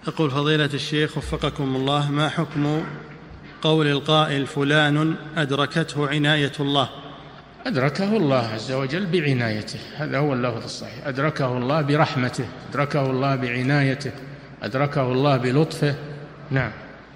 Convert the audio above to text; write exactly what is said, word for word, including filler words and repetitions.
يقول فضيلة الشيخ وفقكم الله، ما حكم قول القائل فلان أدركته عناية الله؟ أدركه الله عز وجل بعنايته، هذا هو اللفظ الصحيح. أدركه الله برحمته، أدركه الله بعنايته، أدركه الله بلطفه. نعم.